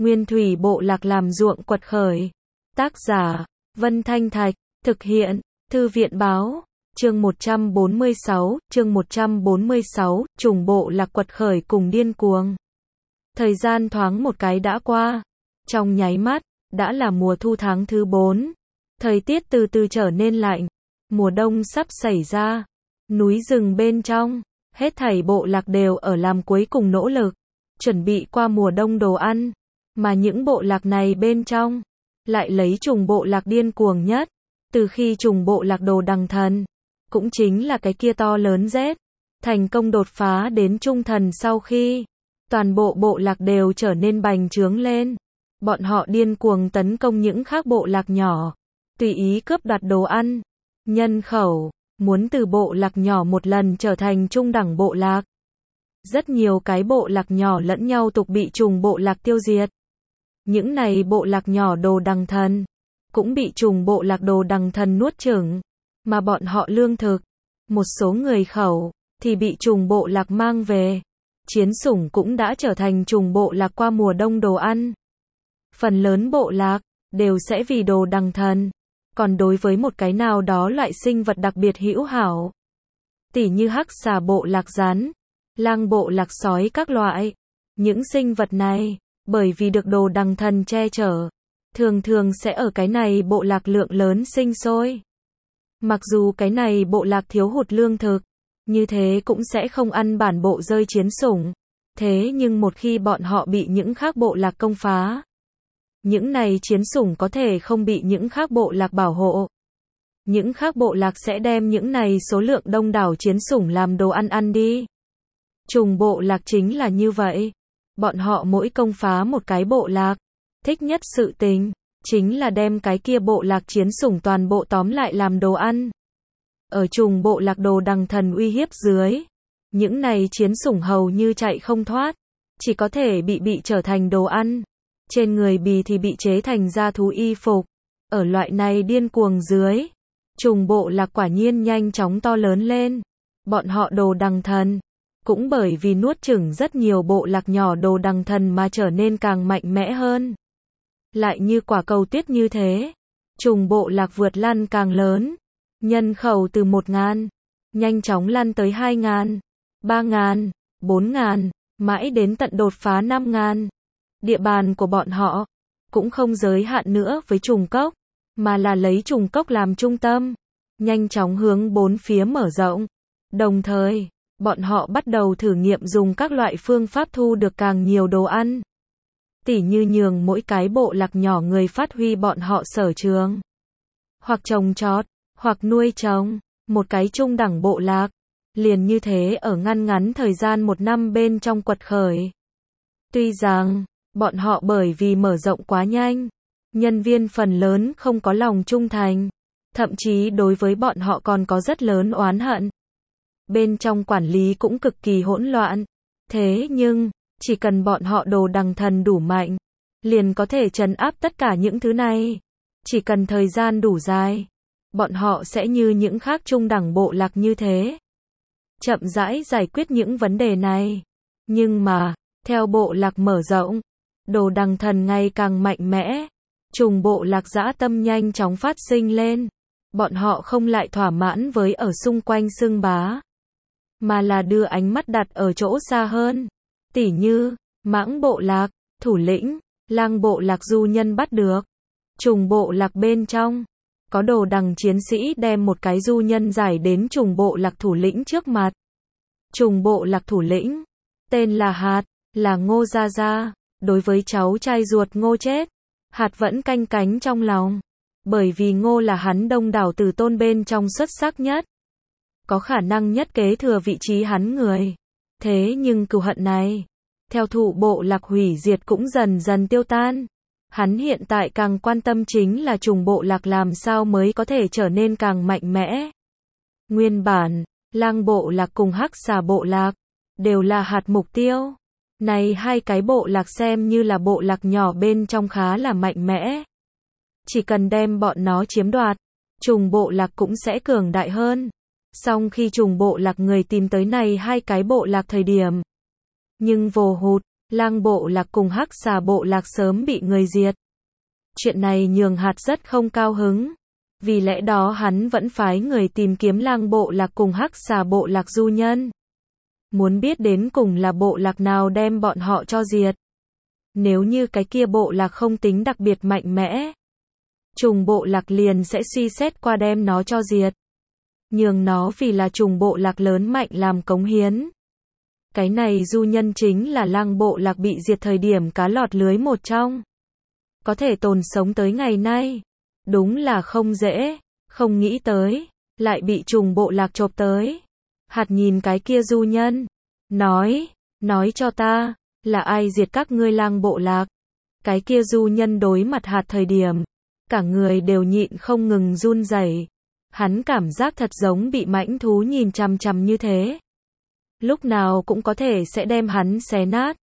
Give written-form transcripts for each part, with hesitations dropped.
Nguyên thủy bộ lạc làm ruộng quật khởi. Tác giả, Vân Thanh Thạch, thực hiện, Thư viện báo, chương 146, trùng bộ lạc quật khởi cùng điên cuồng. Thời gian thoáng một cái đã qua, trong nháy mắt, đã là mùa thu tháng thứ 4. Thời tiết từ từ trở nên lạnh, mùa đông sắp xảy ra. Núi rừng bên trong, hết thảy bộ lạc đều ở làm cuối cùng nỗ lực, chuẩn bị qua mùa đông đồ ăn. Mà những bộ lạc này bên trong, lại lấy trùng bộ lạc điên cuồng nhất. Từ khi trùng bộ lạc Đồ Đằng Thần, cũng chính là cái kia to lớn Z, thành công đột phá đến trung thần sau khi, toàn bộ bộ lạc đều trở nên bành trướng lên. Bọn họ điên cuồng tấn công những khác bộ lạc nhỏ, tùy ý cướp đoạt đồ ăn, nhân khẩu, muốn từ bộ lạc nhỏ một lần trở thành trung đẳng bộ lạc. Rất nhiều cái bộ lạc nhỏ lẫn nhau tục bị trùng bộ lạc tiêu diệt. Những này bộ lạc nhỏ Đồ Đằng Thần, cũng bị trùng bộ lạc Đồ Đằng Thần nuốt chửng, mà bọn họ lương thực, một số người khẩu, thì bị trùng bộ lạc mang về. Chiến sủng cũng đã trở thành trùng bộ lạc qua mùa đông đồ ăn. Phần lớn bộ lạc, đều sẽ vì Đồ Đằng Thần. Còn đối với một cái nào đó loại sinh vật đặc biệt hữu hảo, tỉ như hắc xà bộ lạc rắn, lang bộ lạc sói các loại. Những sinh vật này, bởi vì được Đồ Đằng Thần che chở, thường thường sẽ ở cái này bộ lạc lượng lớn sinh sôi. Mặc dù cái này bộ lạc thiếu hụt lương thực, như thế cũng sẽ không ăn bản bộ rơi chiến sủng. Thế nhưng một khi bọn họ bị những khác bộ lạc công phá, những này chiến sủng có thể không bị những khác bộ lạc bảo hộ. Những khác bộ lạc sẽ đem những này số lượng đông đảo chiến sủng làm đồ ăn ăn đi. Trùng bộ lạc chính là như vậy. Bọn họ mỗi công phá một cái bộ lạc, thích nhất sự tình, chính là đem cái kia bộ lạc chiến sủng toàn bộ tóm lại làm đồ ăn. Ở trùng bộ lạc Đồ Đằng Thần uy hiếp dưới, những này chiến sủng hầu như chạy không thoát, chỉ có thể bị trở thành đồ ăn. Trên người bì thì bị chế thành da thú y phục. Ở loại này điên cuồng dưới, trùng bộ lạc quả nhiên nhanh chóng to lớn lên. Bọn họ Đồ Đằng Thần, cũng bởi vì nuốt chửng rất nhiều bộ lạc nhỏ Đồ Đằng Thần mà trở nên càng mạnh mẽ hơn. Lại như quả cầu tuyết như thế, trùng bộ lạc vượt lăn càng lớn. Nhân khẩu từ 1.000, nhanh chóng lăn tới 2.000, 3.000, 4.000, mãi đến tận đột phá 5.000. Địa bàn của bọn họ, cũng không giới hạn nữa với trùng cốc, mà là lấy trùng cốc làm trung tâm, nhanh chóng hướng bốn phía mở rộng. Đồng thời, bọn họ bắt đầu thử nghiệm dùng các loại phương pháp thu được càng nhiều đồ ăn. Tỉ như nhường mỗi cái bộ lạc nhỏ người phát huy bọn họ sở trường. Hoặc trồng trọt, hoặc nuôi trồng, một cái trung đẳng bộ lạc. Liền như thế ở ngắn thời gian 1 năm bên trong quật khởi. Tuy rằng, bọn họ bởi vì mở rộng quá nhanh, nhân viên phần lớn không có lòng trung thành, thậm chí đối với bọn họ còn có rất lớn oán hận. Bên trong quản lý cũng cực kỳ hỗn loạn. Thế nhưng, chỉ cần bọn họ Đồ Đằng Thần đủ mạnh, liền có thể trấn áp tất cả những thứ này. Chỉ cần thời gian đủ dài, bọn họ sẽ như những khác trung đẳng bộ lạc như thế, chậm rãi giải quyết những vấn đề này. Nhưng mà, theo bộ lạc mở rộng, Đồ Đằng Thần ngày càng mạnh mẽ, trùng bộ lạc dã tâm nhanh chóng phát sinh lên. Bọn họ không lại thỏa mãn với ở xung quanh xưng bá, mà là đưa ánh mắt đặt ở chỗ xa hơn. Tỉ như, Mãng bộ lạc, thủ lĩnh, Lang bộ lạc du nhân bắt được. Trùng bộ lạc bên trong, có Đồ Đằng chiến sĩ đem một cái du nhân giải đến trùng bộ lạc thủ lĩnh trước mặt. Trùng bộ lạc thủ lĩnh, tên là Hạt, là Ngô Gia Gia. Đối với cháu trai ruột Ngô chết, Hạt vẫn canh cánh trong lòng. Bởi vì Ngô là hắn đông đảo tử tôn bên trong xuất sắc nhất, có khả năng nhất kế thừa vị trí hắn người. Thế nhưng cừu hận này, theo thụ bộ lạc hủy diệt cũng dần dần tiêu tan. Hắn hiện tại càng quan tâm chính là trùng bộ lạc làm sao mới có thể trở nên càng mạnh mẽ. Nguyên bản, Lang bộ lạc cùng hắc xà bộ lạc, đều là Hạt mục tiêu. Này hai cái bộ lạc xem như là bộ lạc nhỏ bên trong khá là mạnh mẽ. Chỉ cần đem bọn nó chiếm đoạt, trùng bộ lạc cũng sẽ cường đại hơn. Song khi trùng bộ lạc người tìm tới này hai cái bộ lạc thời điểm, nhưng vồ hụt, Lang bộ lạc cùng Hắc Xà bộ lạc sớm bị người diệt. Chuyện này nhường hạt rất không cao hứng. Vì lẽ đó hắn vẫn phái người tìm kiếm Lang bộ lạc cùng Hắc Xà bộ lạc du nhân. Muốn biết đến cùng là bộ lạc nào đem bọn họ cho diệt. Nếu như cái kia bộ lạc không tính đặc biệt mạnh mẽ, trùng bộ lạc liền sẽ suy xét qua đem nó cho diệt. Nhường nó vì là trùng bộ lạc lớn mạnh làm cống hiến. Cái này du nhân chính là Lang bộ lạc bị diệt thời điểm cá lọt lưới một trong. Có thể tồn sống tới ngày nay. Đúng là không dễ, không nghĩ tới, lại bị trùng bộ lạc chộp tới. Hạt nhìn cái kia du nhân, nói cho ta, là ai diệt các ngươi Lang bộ lạc. Cái kia du nhân đối mặt hạt thời điểm, cả người đều nhịn không ngừng run rẩy. Hắn cảm giác thật giống bị mãnh thú nhìn chằm chằm như thế. Lúc nào cũng có thể sẽ đem hắn xé nát.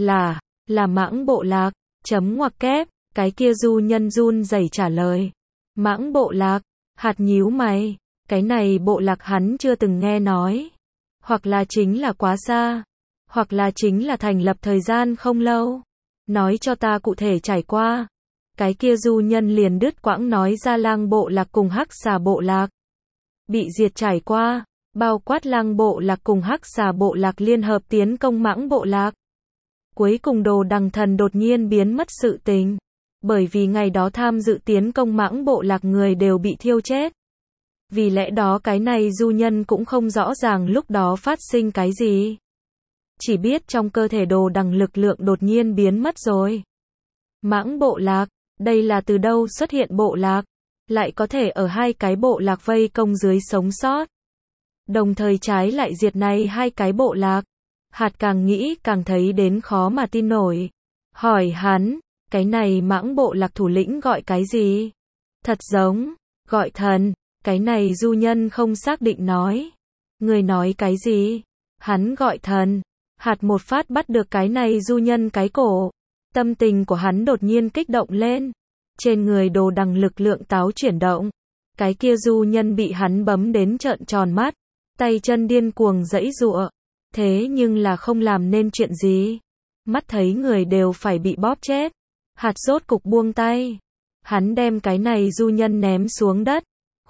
Là Mãng bộ lạc, ngoặc kép, cái kia du nhân run rẩy trả lời. Mãng bộ lạc, hạt nhíu mày, cái này bộ lạc hắn chưa từng nghe nói. Hoặc là chính là quá xa, hoặc là chính là thành lập thời gian không lâu. Nói cho ta cụ thể trải qua. Cái kia du nhân liền đứt quãng nói ra Lang bộ lạc cùng Hắc Xà bộ lạc bị diệt trải qua, bao quát Lang bộ lạc cùng Hắc Xà bộ lạc liên hợp tiến công Mãng bộ lạc. Cuối cùng Đồ Đằng Thần đột nhiên biến mất sự tình, bởi vì ngày đó tham dự tiến công Mãng bộ lạc người đều bị thiêu chết. Vì lẽ đó cái này du nhân cũng không rõ ràng lúc đó phát sinh cái gì. Chỉ biết trong cơ thể Đồ Đằng lực lượng đột nhiên biến mất rồi. Mãng bộ lạc, đây là từ đâu xuất hiện bộ lạc, lại có thể ở hai cái bộ lạc vây công dưới sống sót. Đồng thời trái lại diệt này hai cái bộ lạc. Hạt càng nghĩ càng thấy đến khó mà tin nổi. Hỏi hắn, cái này Mãng bộ lạc thủ lĩnh gọi cái gì? Thật giống, gọi thần, cái này du nhân không xác định nói. Người nói cái gì? Hắn gọi thần. Hạt một phát bắt được cái này du nhân cái cổ. Tâm tình của hắn đột nhiên kích động lên. Trên người Đồ Đằng lực lượng táo chuyển động. Cái kia du nhân bị hắn bấm đến trợn tròn mắt. Tay chân điên cuồng giãy giụa. Thế nhưng là không làm nên chuyện gì. Mắt thấy người đều phải bị bóp chết. Hạt rốt cục buông tay. Hắn đem cái này du nhân ném xuống đất.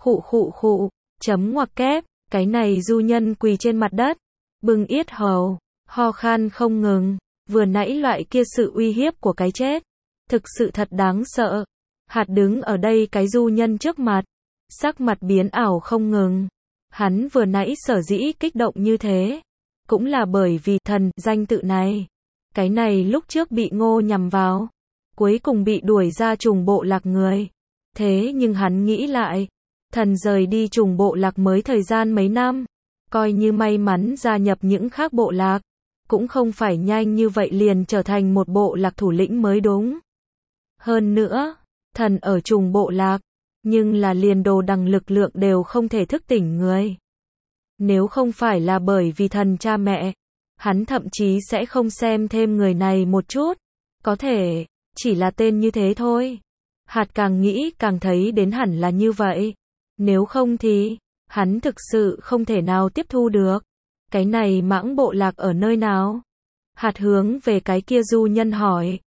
Khụ, ngoặc kép, cái này du nhân quỳ trên mặt đất. Bưng yết hầu, ho khan không ngừng. Vừa nãy loại kia sự uy hiếp của cái chết. Thực sự thật đáng sợ. Hạt đứng ở đây cái du nhân trước mặt. Sắc mặt biến ảo không ngừng. Hắn vừa nãy sở dĩ kích động như thế. Cũng là bởi vì thần danh tự này. Cái này lúc trước bị Ngô nhằm vào. Cuối cùng bị đuổi ra trùng bộ lạc người. Thế nhưng hắn nghĩ lại. Thần rời đi trùng bộ lạc mới thời gian mấy năm. Coi như may mắn gia nhập những khác bộ lạc. Cũng không phải nhanh như vậy liền trở thành một bộ lạc thủ lĩnh mới đúng. Hơn nữa, thần ở trùng bộ lạc. Nhưng là liền Đồ Đằng lực lượng đều không thể thức tỉnh người. Nếu không phải là bởi vì thần cha mẹ, hắn thậm chí sẽ không xem thêm người này một chút. Có thể, chỉ là tên như thế thôi. Hạt càng nghĩ càng thấy đến hẳn là như vậy. Nếu không thì, hắn thực sự không thể nào tiếp thu được. Cái này Mãng bộ lạc ở nơi nào? Hạt hướng về cái kia du nhân hỏi.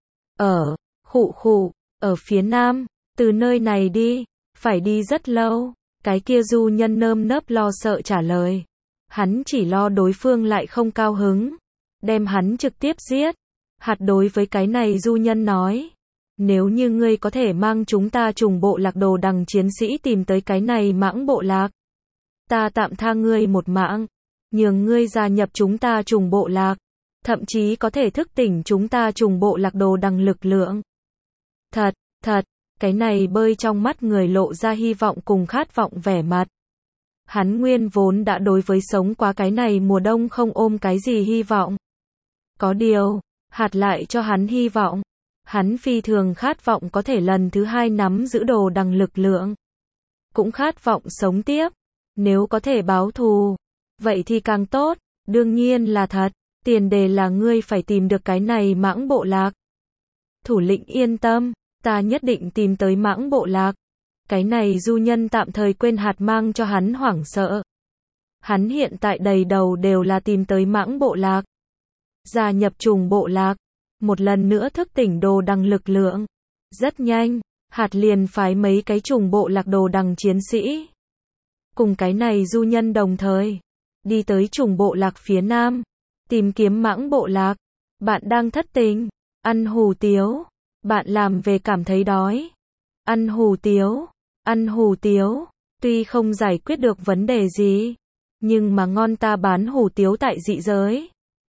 Ở phía nam, từ nơi này đi, phải đi rất lâu. Cái kia du nhân nơm nớp lo sợ trả lời. Hắn chỉ lo đối phương lại không cao hứng. Đem hắn trực tiếp giết. Hạt đối với cái này du nhân nói. Nếu như ngươi có thể mang chúng ta trùng bộ lạc Đồ Đằng chiến sĩ tìm tới cái này Mãng bộ lạc. Ta tạm tha ngươi một mạng. Nhường ngươi gia nhập chúng ta trùng bộ lạc. Thậm chí có thể thức tỉnh chúng ta trùng bộ lạc Đồ Đằng lực lượng. Thật, cái này bơi trong mắt người lộ ra hy vọng cùng khát vọng vẻ mặt. Hắn nguyên vốn đã đối với sống qua cái này mùa đông không ôm cái gì hy vọng. Có điều, hạt lại cho hắn hy vọng. Hắn phi thường khát vọng có thể lần thứ hai nắm giữ Đồ Đằng lực lượng. Cũng khát vọng sống tiếp. Nếu có thể báo thù, vậy thì càng tốt. Đương nhiên là thật. Tiền đề là ngươi phải tìm được cái này Mãng bộ lạc. Thủ lĩnh yên tâm, ta nhất định tìm tới Mãng bộ lạc. Cái này du nhân tạm thời quên hạt mang cho hắn hoảng sợ. Hắn hiện tại đầy đầu đều là tìm tới Mãng bộ lạc. Gia nhập trùng bộ lạc. một lần nữa thức tỉnh đồ đằng lực lượng. Rất nhanh, hạt liền phái mấy cái trùng bộ lạc đồ đằng chiến sĩ. Cùng cái này du nhân đồng thời, đi tới trùng bộ lạc phía nam, tìm kiếm mãng bộ lạc. Bạn đang thất tình, ăn hủ tiếu, bạn làm về cảm thấy đói. Ăn hủ tiếu, ăn hủ tiếu, tuy không giải quyết được vấn đề gì, nhưng mà ngon ta bán hủ tiếu tại dị giới.